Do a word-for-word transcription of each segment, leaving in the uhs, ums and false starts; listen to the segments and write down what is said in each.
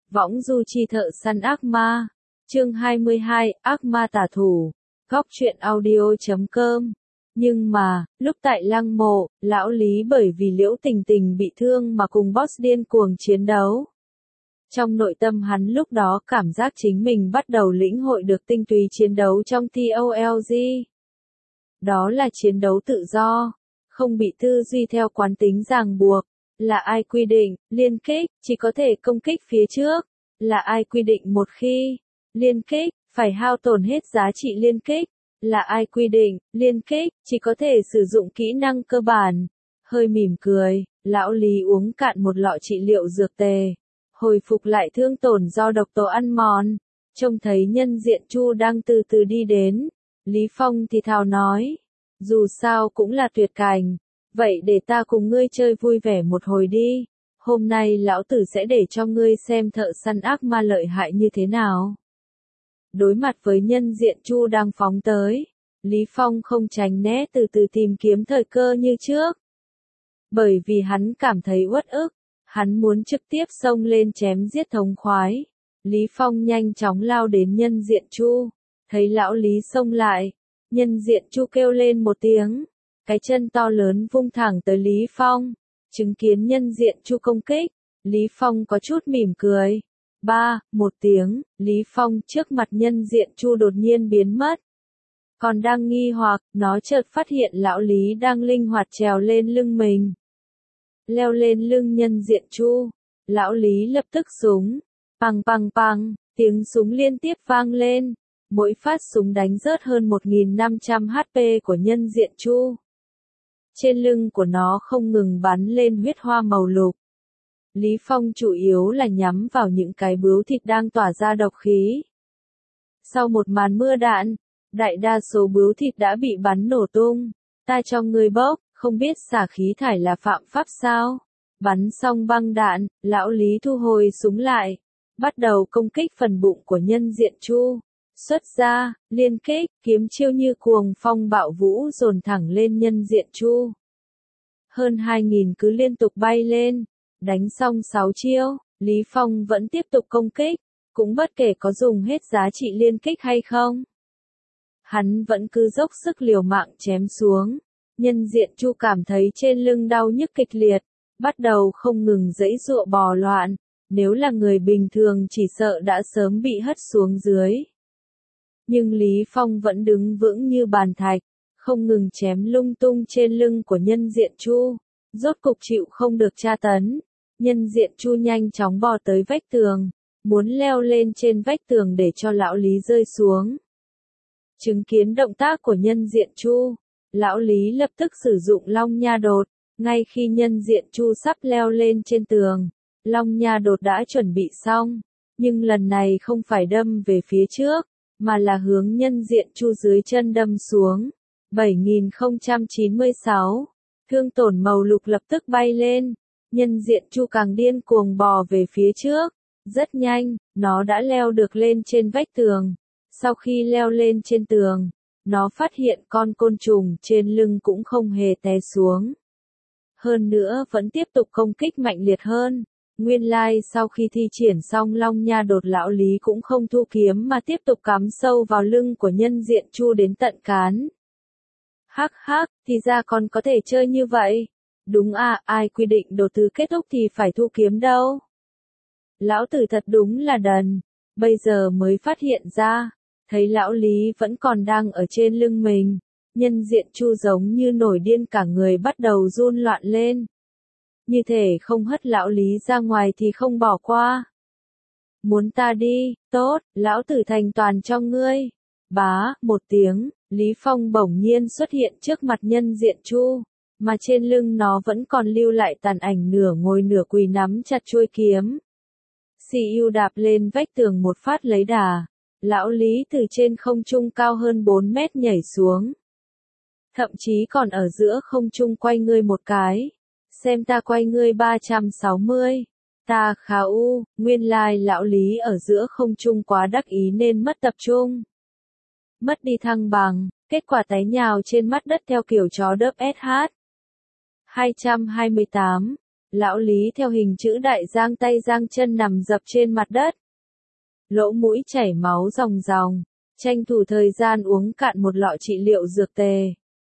Võng du chi thợ săn ác ma. Chương hai mươi hai, ác ma tà thủ. Góc truyện audio chấm com. Nhưng mà, lúc tại lăng mộ, lão Lý bởi vì Liễu Tình Tình bị thương mà cùng boss điên cuồng chiến đấu. Trong nội tâm hắn lúc đó cảm giác chính mình bắt đầu lĩnh hội được tinh túy chiến đấu trong tê o lờ giê. Đó là chiến đấu tự do, không bị tư duy theo quán tính ràng buộc. Là ai quy định, liên kích, chỉ có thể công kích phía trước? Là ai quy định một khi liên kích, phải hao tổn hết giá trị liên kích? Là ai quy định, liên kích, chỉ có thể sử dụng kỹ năng cơ bản? Hơi mỉm cười, lão Lý uống cạn một lọ trị liệu dược tề, hồi phục lại thương tổn do độc tố ăn mòn. Trông thấy nhân diện Chu đang từ từ đi đến, Lý Phong thì thào nói, dù sao cũng là tuyệt cảnh. Vậy để ta cùng ngươi chơi vui vẻ một hồi đi. Hôm nay lão tử sẽ để cho ngươi xem thợ săn ác ma lợi hại như thế nào. Đối mặt với nhân diện Chu đang phóng tới, Lý Phong không tránh né, từ từ tìm kiếm thời cơ như trước. Bởi vì hắn cảm thấy uất ức, hắn muốn trực tiếp xông lên chém giết thống khoái. Lý Phong nhanh chóng lao đến nhân diện Chu, thấy lão Lý xông lại, nhân diện Chu kêu lên một tiếng. Cái chân to lớn vung thẳng tới Lý Phong, chứng kiến nhân diện Chu công kích, Lý Phong có chút mỉm cười. Ba, một tiếng, Lý Phong trước mặt nhân diện Chu đột nhiên biến mất. Còn đang nghi hoặc, nó chợt phát hiện lão Lý đang linh hoạt trèo lên lưng mình. Leo lên lưng nhân diện Chu, lão Lý lập tức súng, pằng pằng pằng, tiếng súng liên tiếp vang lên, mỗi phát súng đánh rớt hơn một nghìn năm trăm hát pê của nhân diện Chu. Trên lưng của nó không ngừng bắn lên huyết hoa màu lục. Lý Phong chủ yếu là nhắm vào những cái bướu thịt đang tỏa ra độc khí. Sau một màn mưa đạn, đại đa số bướu thịt đã bị bắn nổ tung. Ta cho ngươi bốc, không biết xả khí thải là phạm pháp sao? Bắn xong băng đạn, lão Lý thu hồi súng lại, bắt đầu công kích phần bụng của nhân diện Chu. Xuất ra, liên kích, kiếm chiêu như cuồng phong bạo vũ dồn thẳng lên nhân diện Chu. Hơn hai nghìn cứ liên tục bay lên, đánh xong sáu chiêu, Lý Phong vẫn tiếp tục công kích, cũng bất kể có dùng hết giá trị liên kích hay không. Hắn vẫn cứ dốc sức liều mạng chém xuống, nhân diện Chu cảm thấy trên lưng đau nhức kịch liệt, bắt đầu không ngừng giãy giụa bò loạn, nếu là người bình thường chỉ sợ đã sớm bị hất xuống dưới. Nhưng Lý Phong vẫn đứng vững như bàn thạch, không ngừng chém lung tung trên lưng của nhân diện Chu, rốt cục chịu không được tra tấn. Nhân diện Chu nhanh chóng bò tới vách tường, muốn leo lên trên vách tường để cho lão Lý rơi xuống. Chứng kiến động tác của nhân diện Chu, lão Lý lập tức sử dụng Long Nha Đột, ngay khi nhân diện Chu sắp leo lên trên tường, Long Nha Đột đã chuẩn bị xong, nhưng lần này không phải đâm về phía trước, mà là hướng nhân diện Chu dưới chân đâm xuống. bảy nghìn không trăm chín mươi sáu, thương tổn màu lục lập tức bay lên, nhân diện Chu càng điên cuồng bò về phía trước, rất nhanh, nó đã leo được lên trên vách tường. Sau khi leo lên trên tường, nó phát hiện con côn trùng trên lưng cũng không hề té xuống. Hơn nữa vẫn tiếp tục công kích mạnh liệt hơn. Nguyên lai like, sau khi thi triển xong Long Nha Đột, lão Lý cũng không thu kiếm mà tiếp tục cắm sâu vào lưng của nhân diện Chu đến tận cán. Hắc hắc, thì ra còn có thể chơi như vậy. Đúng à, ai quy định đồ từ kết thúc thì phải thu kiếm đâu. Lão tử thật đúng là đần, bây giờ mới phát hiện ra, thấy lão Lý vẫn còn đang ở trên lưng mình. Nhân diện Chu giống như nổi điên, cả người bắt đầu run loạn lên. Như thể không hất lão Lý ra ngoài thì không bỏ qua. Muốn ta đi, tốt, lão tử thành toàn cho ngươi. Bá, một tiếng, Lý Phong bỗng nhiên xuất hiện trước mặt nhân diện Chu, mà trên lưng nó vẫn còn lưu lại tàn ảnh nửa ngồi nửa quỳ nắm chặt chuôi kiếm. xê u đạp lên vách tường một phát lấy đà, lão Lý từ trên không trung cao hơn bốn mét nhảy xuống. Thậm chí còn ở giữa không trung quay ngươi một cái. Xem ta quay ngươi ba trăm sáu mươi. Ta khá u, nguyên lai lão Lý ở giữa không trung quá đắc ý nên mất tập trung. Mất đi thăng bằng, kết quả té nhào trên mặt đất theo kiểu chó đớp ét hát. hai trăm hai mươi tám. Lão Lý theo hình chữ đại giang tay giang chân nằm dập trên mặt đất. Lỗ mũi chảy máu ròng ròng, tranh thủ thời gian uống cạn một lọ trị liệu dược tề.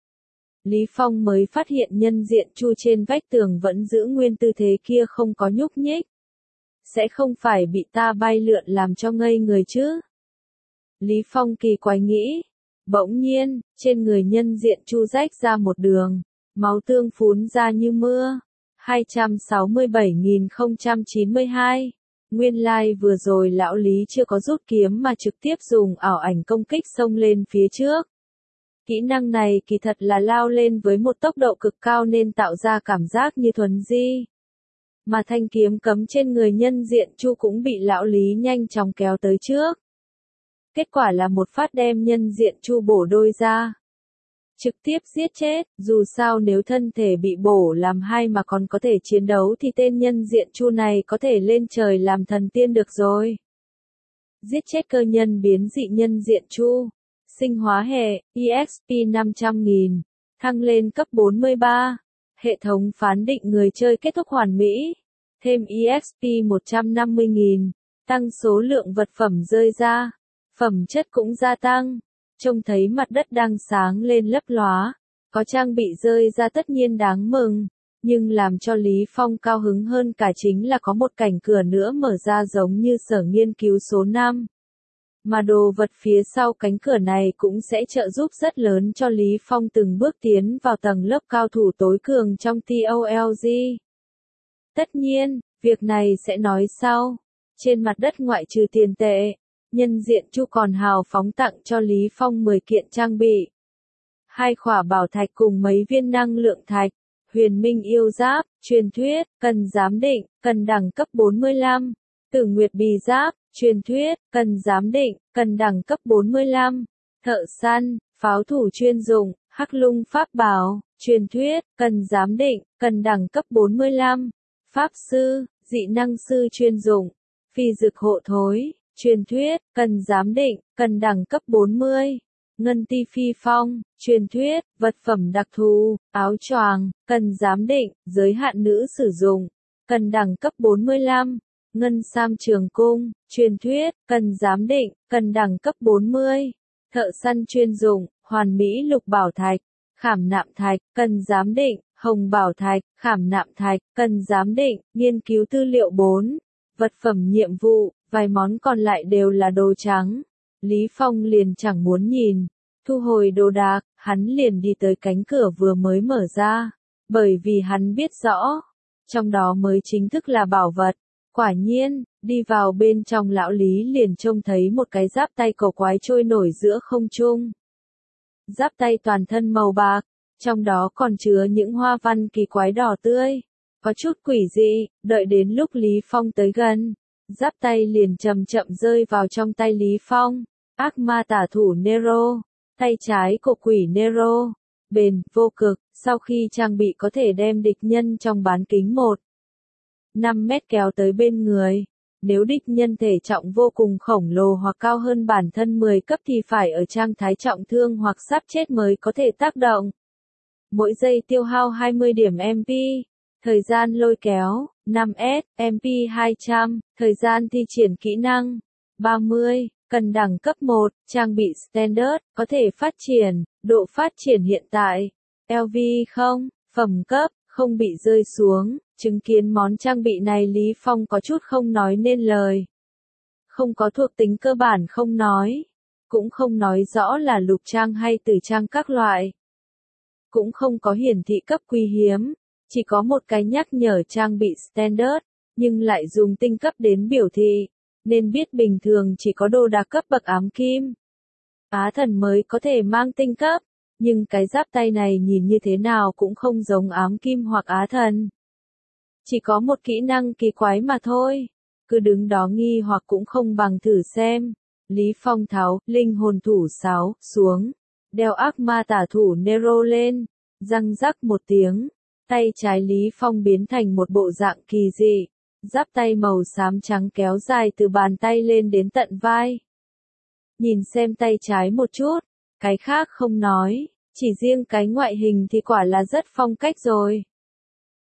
Lý Phong mới phát hiện nhân diện chu trên vách tường vẫn giữ nguyên tư thế kia không có nhúc nhích. Sẽ không phải bị ta bay lượn làm cho ngây người chứ? Lý Phong kỳ quái nghĩ. Bỗng nhiên, trên người nhân diện chu rách ra một đường, máu tương phún ra như mưa. hai trăm sáu mươi bảy nghìn không trăm chín mươi hai. Nguyên lai like vừa rồi lão Lý chưa có rút kiếm mà trực tiếp dùng ảo ảnh công kích xông lên phía trước. Kỹ năng này kỳ thật là lao lên với một tốc độ cực cao nên tạo ra cảm giác như thuấn di. Mà thanh kiếm cấm trên người nhân diện chu cũng bị lão Lý nhanh chóng kéo tới trước. Kết quả là một phát đem nhân diện chu bổ đôi ra. Trực tiếp giết chết, dù sao nếu thân thể bị bổ làm hai mà còn có thể chiến đấu thì tên nhân diện chu này có thể lên trời làm thần tiên được rồi. Giết chết cơ nhân biến dị nhân diện chu. Sinh hóa hệ, e ích pê năm trăm nghìn. Thăng lên cấp bốn mươi ba. Hệ thống phán định người chơi kết thúc hoàn mỹ. Thêm e ích pê một trăm năm mươi nghìn. Tăng số lượng vật phẩm rơi ra. Phẩm chất cũng gia tăng. Trông thấy mặt đất đang sáng lên lấp lóa. Có trang bị rơi ra tất nhiên đáng mừng. Nhưng làm cho Lý Phong cao hứng hơn cả chính là có một cảnh cửa nữa mở ra giống như sở nghiên cứu số năm. Mà đồ vật phía sau cánh cửa này cũng sẽ trợ giúp rất lớn cho Lý Phong từng bước tiến vào tầng lớp cao thủ tối cường trong tê o lờ giê. Tất nhiên, việc này sẽ nói sau. Trên mặt đất ngoại trừ tiền tệ, nhân diện chu còn hào phóng tặng cho Lý Phong mười kiện trang bị. Hai khỏa bảo thạch cùng mấy viên năng lượng thạch, huyền minh yêu giáp, truyền thuyết, cần giám định, cần đẳng cấp bốn mươi lăm, tử nguyệt bì giáp, truyền thuyết, cần giám định, cần đẳng cấp bốn mươi lăm, thợ săn, pháo thủ chuyên dụng, hắc lung pháp bảo, truyền thuyết, cần giám định, cần đẳng cấp bốn mươi lăm, pháp sư, dị năng sư chuyên dụng, phi dực hộ thối, truyền thuyết, cần giám định, cần đẳng cấp bốn mươi, ngân ti phi phong, truyền thuyết, vật phẩm đặc thù, áo choàng, cần giám định, giới hạn nữ sử dụng, cần đẳng cấp bốn mươi lăm. Ngân sam trường cung, truyền thuyết, cần giám định, cần đẳng cấp bốn mươi. Thợ săn chuyên dụng, hoàn mỹ lục bảo thạch, khảm nạm thạch, cần giám định, hồng bảo thạch, khảm nạm thạch, cần giám định, nghiên cứu tư liệu bốn. Vật phẩm nhiệm vụ, vài món còn lại đều là đồ trắng. Lý Phong liền chẳng muốn nhìn. Thu hồi đồ đạc, hắn liền đi tới cánh cửa vừa mới mở ra. Bởi vì hắn biết rõ, trong đó mới chính thức là bảo vật. Quả nhiên, đi vào bên trong lão Lý liền trông thấy một cái giáp tay cổ quái trôi nổi giữa không trung. Giáp tay toàn thân màu bạc, trong đó còn chứa những hoa văn kỳ quái đỏ tươi. Có chút quỷ dị, đợi đến lúc Lý Phong tới gần, giáp tay liền chậm chậm rơi vào trong tay Lý Phong. Ác ma tả thủ Nero, tay trái của quỷ Nero, bền, vô cực, sau khi trang bị có thể đem địch nhân trong bán kính một năm mét kéo tới bên người. Nếu địch nhân thể trọng vô cùng khổng lồ hoặc cao hơn bản thân mười cấp thì phải ở trạng thái trọng thương hoặc sắp chết mới có thể tác động. Mỗi giây tiêu hao hai mươi điểm em pê. Thời gian lôi kéo, năm S, em pê hai trăm. Thời gian thi triển kỹ năng, ba mươi. Cần đẳng cấp một, trang bị Standard, có thể phát triển, độ phát triển hiện tại. lờ vê không, phẩm cấp, không bị rơi xuống. Chứng kiến món trang bị này Lý Phong có chút không nói nên lời. Không có thuộc tính cơ bản không nói. Cũng không nói rõ là lục trang hay tử trang các loại. Cũng không có hiển thị cấp quý hiếm. Chỉ có một cái nhắc nhở trang bị Standard, nhưng lại dùng tinh cấp đến biểu thị. Nên biết bình thường chỉ có đồ đạc cấp bậc ám kim. Á thần mới có thể mang tinh cấp. Nhưng cái giáp tay này nhìn như thế nào cũng không giống ám kim hoặc á thần. Chỉ có một kỹ năng kỳ quái mà thôi. Cứ đứng đó nghi hoặc cũng không bằng thử xem. Lý Phong tháo linh hồn thủ sáu xuống. Đeo ác ma tả thủ Nero lên. Răng rắc một tiếng. Tay trái Lý Phong biến thành một bộ dạng kỳ dị. Giáp tay màu xám trắng kéo dài từ bàn tay lên đến tận vai. Nhìn xem tay trái một chút. Cái khác không nói. Chỉ riêng cái ngoại hình thì quả là rất phong cách rồi.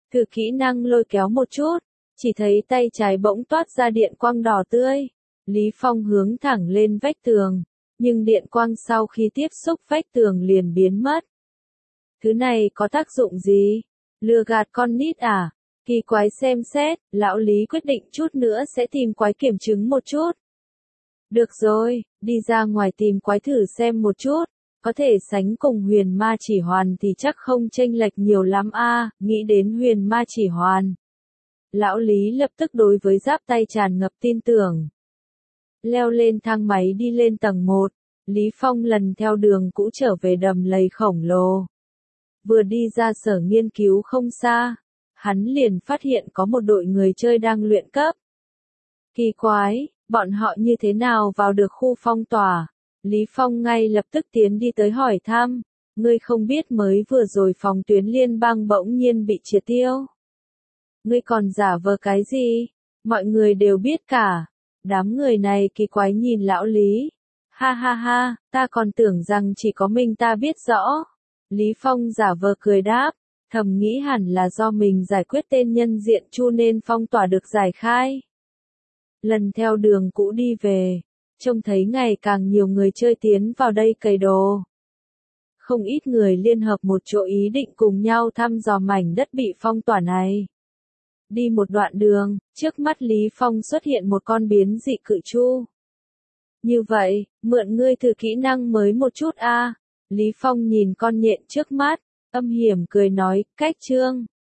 Thử kỹ năng lôi kéo một chút, chỉ thấy tay trái bỗng toát ra điện quang đỏ tươi. Lý Phong hướng thẳng lên vách tường, nhưng điện quang sau khi tiếp xúc vách tường liền biến mất. Thứ này có tác dụng gì? Lừa gạt con nít à? Kỳ quái xem xét, lão Lý quyết định chút nữa sẽ tìm quái kiểm chứng một chút. Được rồi, đi ra ngoài tìm quái thử xem một chút, có thể sánh cùng huyền ma chỉ hoàn thì chắc không chênh lệch nhiều lắm a. Nghĩ đến huyền ma chỉ hoàn. Lão Lý lập tức đối với giáp tay tràn ngập tin tưởng. Leo lên thang máy đi lên tầng một, Lý Phong lần theo đường cũ trở về đầm lầy khổng lồ. Vừa đi ra sở nghiên cứu không xa, hắn liền phát hiện có một đội người chơi đang luyện cấp. Kỳ quái, bọn họ như thế nào vào được khu phong tỏa? Lý Phong ngay lập tức tiến đi tới hỏi thăm, ngươi không biết mới vừa rồi phòng tuyến liên bang bỗng nhiên bị triệt tiêu. Ngươi còn giả vờ cái gì? Mọi người đều biết cả. Đám người này kỳ quái nhìn lão Lý. Ha ha ha, ta còn tưởng rằng chỉ có mình ta biết rõ. Lý Phong giả vờ cười đáp, thầm nghĩ hẳn là do mình giải quyết tên nhân diện Chu nên phong tỏa được giải khai. Lần theo đường cũ đi về, trông thấy ngày càng nhiều người chơi tiến vào đây cày đồ. Không ít người liên hợp một chỗ ý định cùng nhau thăm dò mảnh đất bị phong tỏa này. Đi một đoạn đường, trước mắt Lý Phong xuất hiện một con biến dị cự chu. Như vậy, mượn ngươi thử kỹ năng mới một chút a. Lý Phong nhìn con nhện trước mắt, âm hiểm cười nói, cách chương.